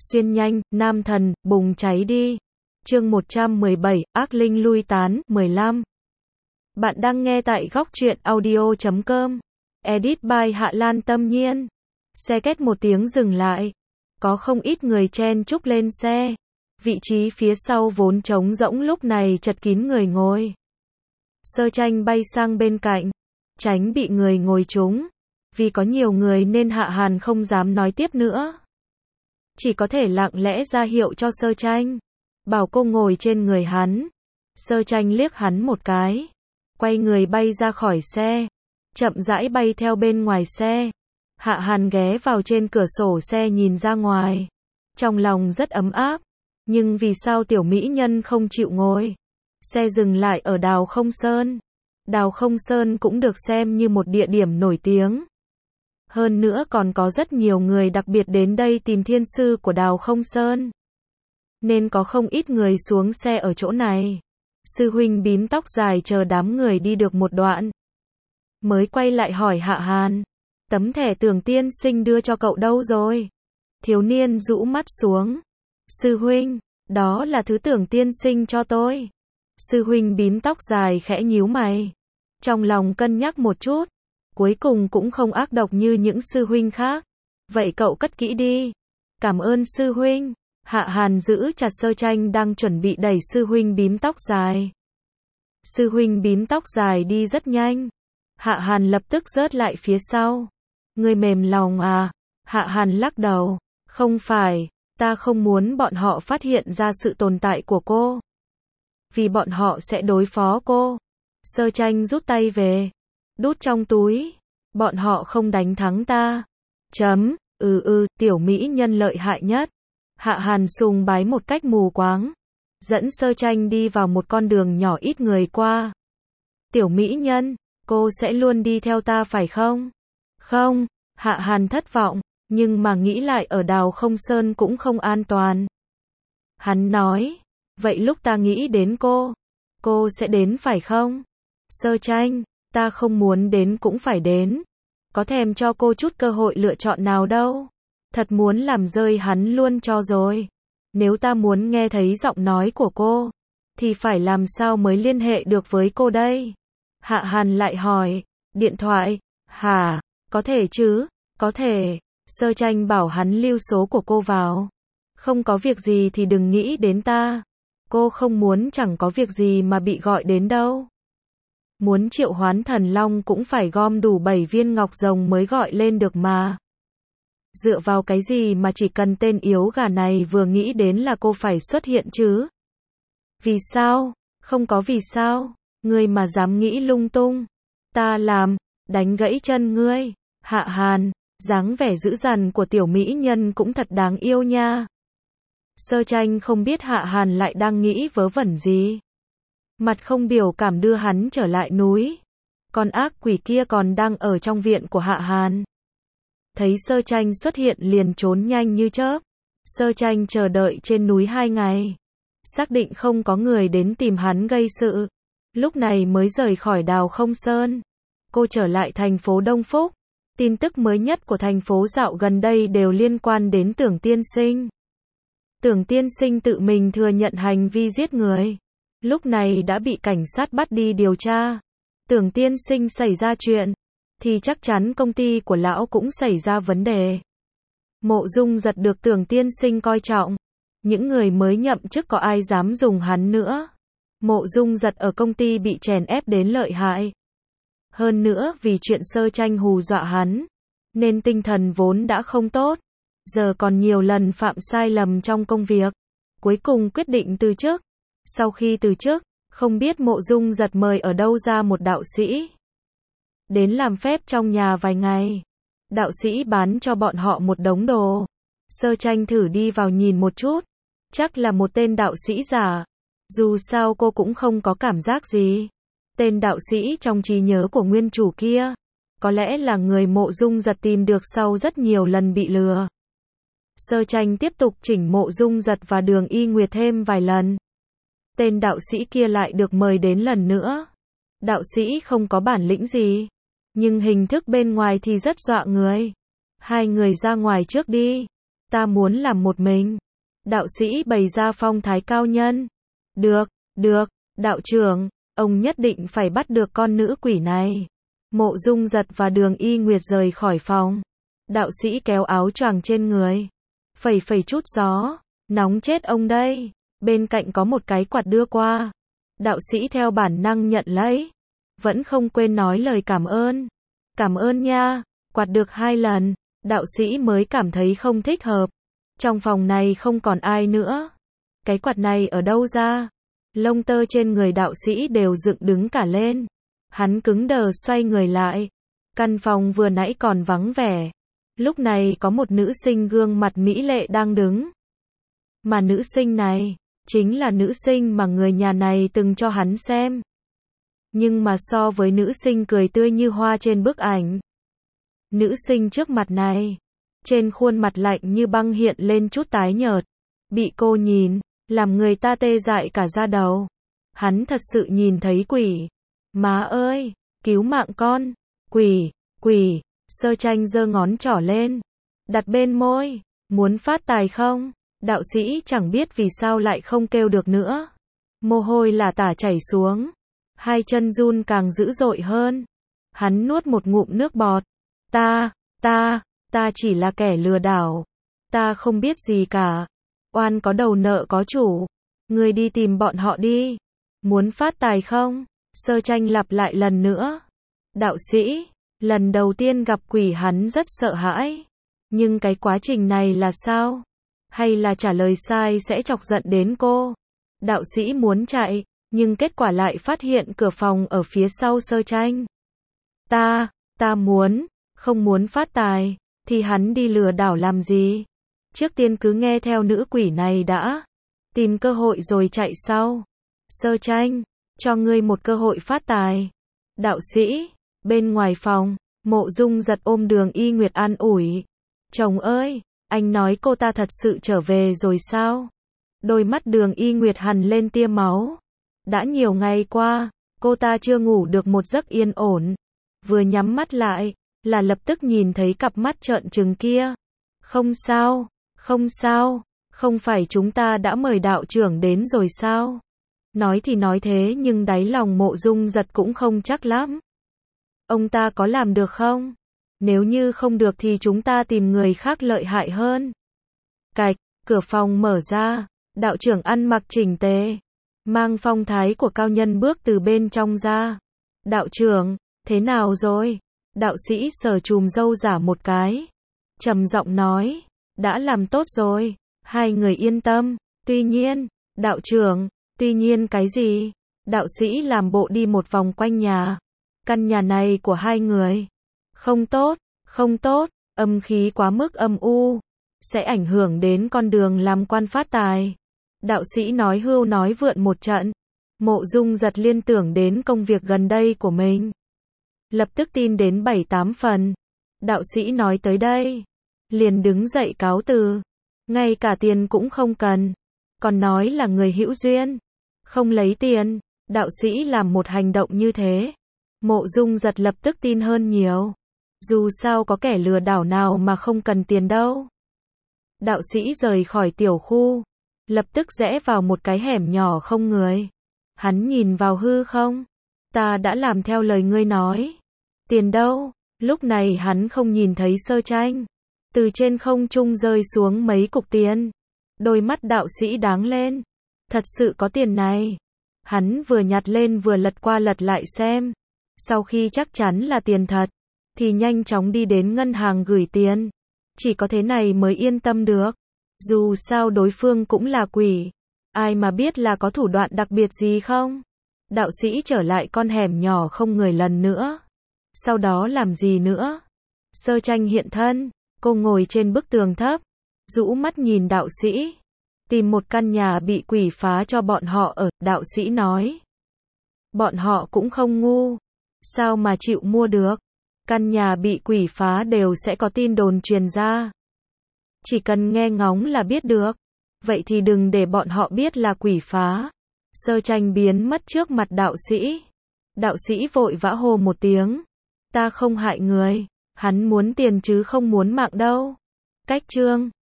Xuyên nhanh, nam thần, bùng cháy đi. Chương 117, ác linh lui tán, 15. Bạn đang nghe tại góc truyện audio.com. Edit by Hạ Lan Tâm Nhiên. Xe két một tiếng dừng lại. Có không ít người chen chúc lên xe. Vị trí phía sau vốn trống rỗng lúc này chật kín người ngồi. Sơ Tranh bay sang bên cạnh, tránh bị người ngồi trúng. Vì có nhiều người nên Hạ Hàn không dám nói tiếp nữa. Chỉ có thể lặng lẽ ra hiệu cho Sơ Tranh, bảo cô ngồi trên người hắn. Sơ Tranh liếc hắn một cái, quay người bay ra khỏi xe, chậm rãi bay theo bên ngoài xe. Hạ Hàn ghé vào trên cửa sổ xe nhìn ra ngoài, trong lòng rất ấm áp. Nhưng vì sao tiểu mỹ nhân không chịu ngồi? Xe dừng lại ở Đào Không Sơn. Đào Không Sơn cũng được xem như một địa điểm nổi tiếng. Hơn nữa còn có rất nhiều người đặc biệt đến đây tìm thiên sư của Đào Không Sơn. Nên có không ít người xuống xe ở chỗ này. Sư huynh bím tóc dài chờ đám người đi được một đoạn, mới quay lại hỏi Hạ Hàn, tấm thẻ Tưởng tiên sinh đưa cho cậu đâu rồi? Thiếu niên rũ mắt xuống. Sư huynh, đó là thứ Tưởng tiên sinh cho tôi. Sư huynh bím tóc dài khẽ nhíu mày, trong lòng cân nhắc một chút, cuối cùng cũng không ác độc như những sư huynh khác. Vậy cậu cất kỹ đi. Cảm ơn sư huynh. Hạ Hàn giữ chặt Sơ Tranh đang chuẩn bị đẩy sư huynh bím tóc dài. Sư huynh bím tóc dài đi rất nhanh. Hạ Hàn lập tức rớt lại phía sau. Ngươi mềm lòng à? Hạ Hàn lắc đầu. Không phải, ta không muốn bọn họ phát hiện ra sự tồn tại của cô. Vì bọn họ sẽ đối phó cô. Sơ Tranh rút tay về, đút trong túi. Bọn họ không đánh thắng ta. Tiểu mỹ nhân lợi hại nhất. Hạ Hàn sùng bái một cách mù quáng, dẫn Sơ Tranh đi vào một con đường nhỏ ít người qua. Tiểu mỹ nhân, cô sẽ luôn đi theo ta phải không? Không, Hạ Hàn thất vọng, nhưng mà nghĩ lại ở Đào Không Sơn cũng không an toàn. Hắn nói, vậy lúc ta nghĩ đến cô sẽ đến phải không? Sơ Tranh, ta không muốn đến cũng phải đến. Có thèm cho cô chút cơ hội lựa chọn nào đâu. Thật muốn làm rơi hắn luôn cho rồi. Nếu ta muốn nghe thấy giọng nói của cô, thì phải làm sao mới liên hệ được với cô đây? Hạ Hàn lại hỏi, điện thoại, hả? Có thể chứ, có thể. Sơ Tranh bảo hắn lưu số của cô vào. Không có việc gì thì đừng nghĩ đến ta. Cô không muốn chẳng có việc gì mà bị gọi đến đâu. Muốn triệu hoán thần long cũng phải gom đủ 7 viên ngọc rồng mới gọi lên được mà. Dựa vào cái gì mà chỉ cần tên yếu gà này vừa nghĩ đến là cô phải xuất hiện chứ? Vì sao? Không có vì sao. Ngươi mà dám nghĩ lung tung, ta làm, đánh gãy chân ngươi. Hạ Hàn, dáng vẻ dữ dằn của tiểu mỹ nhân cũng thật đáng yêu nha. Sơ Tranh không biết Hạ Hàn lại đang nghĩ vớ vẩn gì. Mặt không biểu cảm đưa hắn trở lại núi. Con ác quỷ kia còn đang ở trong viện của Hạ Hàn. Thấy Sơ Tranh xuất hiện liền trốn nhanh như chớp. Sơ Tranh chờ đợi trên núi 2 ngày. Xác định không có người đến tìm hắn gây sự. Lúc này mới rời khỏi Đào Không Sơn. Cô trở lại thành phố Đông Phúc. Tin tức mới nhất của thành phố dạo gần đây đều liên quan đến Tưởng tiên sinh. Tưởng tiên sinh tự mình thừa nhận hành vi giết người. Lúc này đã bị cảnh sát bắt đi điều tra. Tưởng tiên sinh xảy ra chuyện, thì chắc chắn công ty của lão cũng xảy ra vấn đề. Mộ Dung Giật được Tưởng tiên sinh coi trọng. Những người mới nhậm chức có ai dám dùng hắn nữa. Mộ Dung Giật ở công ty bị chèn ép đến lợi hại. Hơn nữa vì chuyện Sơ Tranh hù dọa hắn, nên tinh thần vốn đã không tốt. Giờ còn nhiều lần phạm sai lầm trong công việc. Cuối cùng quyết định từ chức. Sau khi từ chức, không biết Mộ Dung Giật mời ở đâu ra một đạo sĩ đến làm phép trong nhà vài ngày. Đạo sĩ bán cho bọn họ một đống đồ. Sơ Tranh thử đi vào nhìn một chút. Chắc là một tên đạo sĩ giả. Dù sao cô cũng không có cảm giác gì. Tên đạo sĩ trong trí nhớ của nguyên chủ kia, có lẽ là người Mộ Dung Giật tìm được sau rất nhiều lần bị lừa. Sơ Tranh tiếp tục chỉnh Mộ Dung Giật và Đường Y Nguyệt thêm vài lần. Tên đạo sĩ kia lại được mời đến lần nữa. Đạo sĩ không có bản lĩnh gì, nhưng hình thức bên ngoài thì rất dọa người. 2 người ra ngoài trước đi. ta muốn làm một mình. Đạo sĩ bày ra phong thái cao nhân. Được, được, đạo trưởng, ông nhất định phải bắt được con nữ quỷ này. Mộ Dung Giật và Đường Y Nguyệt rời khỏi phòng. Đạo sĩ kéo áo choàng trên người, phẩy phẩy chút gió, nóng chết ông đây. Bên cạnh có một cái quạt đưa qua. Đạo sĩ theo bản năng nhận lấy, vẫn không quên nói lời cảm ơn. Cảm ơn nha. Quạt được 2 lần, đạo sĩ mới cảm thấy không thích hợp. Trong phòng này không còn ai nữa. Cái quạt này ở đâu ra? Lông tơ trên người đạo sĩ đều dựng đứng cả lên. Hắn cứng đờ xoay người lại. Căn phòng vừa nãy còn vắng vẻ. Lúc này có một nữ sinh gương mặt mỹ lệ đang đứng. Mà nữ sinh này, chính là nữ sinh mà người nhà này từng cho hắn xem. Nhưng mà so với nữ sinh cười tươi như hoa trên bức ảnh, nữ sinh trước mặt này, trên khuôn mặt lạnh như băng hiện lên chút tái nhợt. Bị cô nhìn, làm người ta tê dại cả da đầu. Hắn thật sự nhìn thấy quỷ. Má ơi, cứu mạng con. Quỷ, quỷ. Sơ Tranh giơ ngón trỏ lên, đặt bên môi. Muốn phát tài không? Đạo sĩ chẳng biết vì sao lại không kêu được nữa. Mồ hôi lả tả chảy xuống. Hai chân run càng dữ dội hơn. Hắn nuốt một ngụm nước bọt. Ta chỉ là kẻ lừa đảo. Ta không biết gì cả. Oan có đầu nợ có chủ. Ngươi đi tìm bọn họ đi. Muốn phát tài không? Sơ Tranh lặp lại lần nữa. Đạo sĩ, lần đầu tiên gặp quỷ hắn rất sợ hãi. Nhưng cái quá trình này là sao? Hay là trả lời sai sẽ chọc giận đến cô? Đạo sĩ muốn chạy, nhưng kết quả lại phát hiện cửa phòng ở phía sau Sơ Tranh. Ta không muốn phát tài, thì hắn đi lừa đảo làm gì? Trước tiên cứ nghe theo nữ quỷ này đã. Tìm cơ hội rồi chạy sau. Sơ Tranh, cho ngươi một cơ hội phát tài. Đạo sĩ, bên ngoài phòng, Mộ Dung Giật ôm Đường Y Nguyệt an ủi. Chồng ơi, anh nói cô ta thật sự trở về rồi sao? Đôi mắt Đường Y Nguyệt hằn lên tia máu. Đã nhiều ngày qua, cô ta chưa ngủ được một giấc yên ổn. Vừa nhắm mắt lại, là lập tức nhìn thấy cặp mắt trợn trừng kia. Không sao, không phải chúng ta đã mời đạo trưởng đến rồi sao? Nói thì nói thế nhưng đáy lòng Mộ Dung Giật cũng không chắc lắm. Ông ta có làm được không? Nếu như không được thì chúng ta tìm người khác lợi hại hơn. Cạch, cửa phòng mở ra, đạo trưởng ăn mặc chỉnh tề, mang phong thái của cao nhân bước từ bên trong ra. Đạo trưởng, thế nào rồi? Đạo sĩ sờ chùm râu giả một cái, trầm giọng nói, đã làm tốt rồi, hai người yên tâm. Tuy nhiên, đạo trưởng, tuy nhiên cái gì? Đạo sĩ làm bộ đi một vòng quanh nhà. Căn nhà này của hai người không tốt, âm khí quá mức âm u, sẽ ảnh hưởng đến con đường làm quan phát tài. Đạo sĩ nói hưu nói vượn một trận. Mộ Dung Giật liên tưởng đến công việc gần đây của mình, lập tức tin đến 7-8 phần. Đạo sĩ nói tới đây, liền đứng dậy cáo từ, ngay cả tiền cũng không cần, còn nói là người hữu duyên, không lấy tiền. Đạo sĩ làm một hành động như thế, Mộ Dung Giật lập tức tin hơn nhiều. Dù sao có kẻ lừa đảo nào mà không cần tiền đâu. Đạo sĩ rời khỏi tiểu khu, lập tức rẽ vào một cái hẻm nhỏ không người. Hắn nhìn vào hư không. Ta đã làm theo lời ngươi nói. Tiền đâu? Lúc này hắn không nhìn thấy Sơ Tranh. Từ trên không trung rơi xuống mấy cục tiền. Đôi mắt đạo sĩ đáng lên. Thật sự có tiền này. Hắn vừa nhặt lên vừa lật qua lật lại xem. Sau khi chắc chắn là tiền thật, thì nhanh chóng đi đến ngân hàng gửi tiền. Chỉ có thế này mới yên tâm được. Dù sao đối phương cũng là quỷ. Ai mà biết là có thủ đoạn đặc biệt gì không? Đạo sĩ trở lại con hẻm nhỏ không người lần nữa. Sau đó làm gì nữa? Sơ Tranh hiện thân. Cô ngồi trên bức tường thấp, rũ mắt nhìn đạo sĩ. Tìm một căn nhà bị quỷ phá cho bọn họ ở. Đạo sĩ nói. Bọn họ cũng không ngu. Sao mà chịu mua được? Căn nhà bị quỷ phá đều sẽ có tin đồn truyền ra. Chỉ cần nghe ngóng là biết được. Vậy thì đừng để bọn họ biết là quỷ phá. Sơ Tranh biến mất trước mặt đạo sĩ. Đạo sĩ vội vã hô một tiếng. Ta không hại người. Hắn muốn tiền chứ không muốn mạng đâu. Cách chương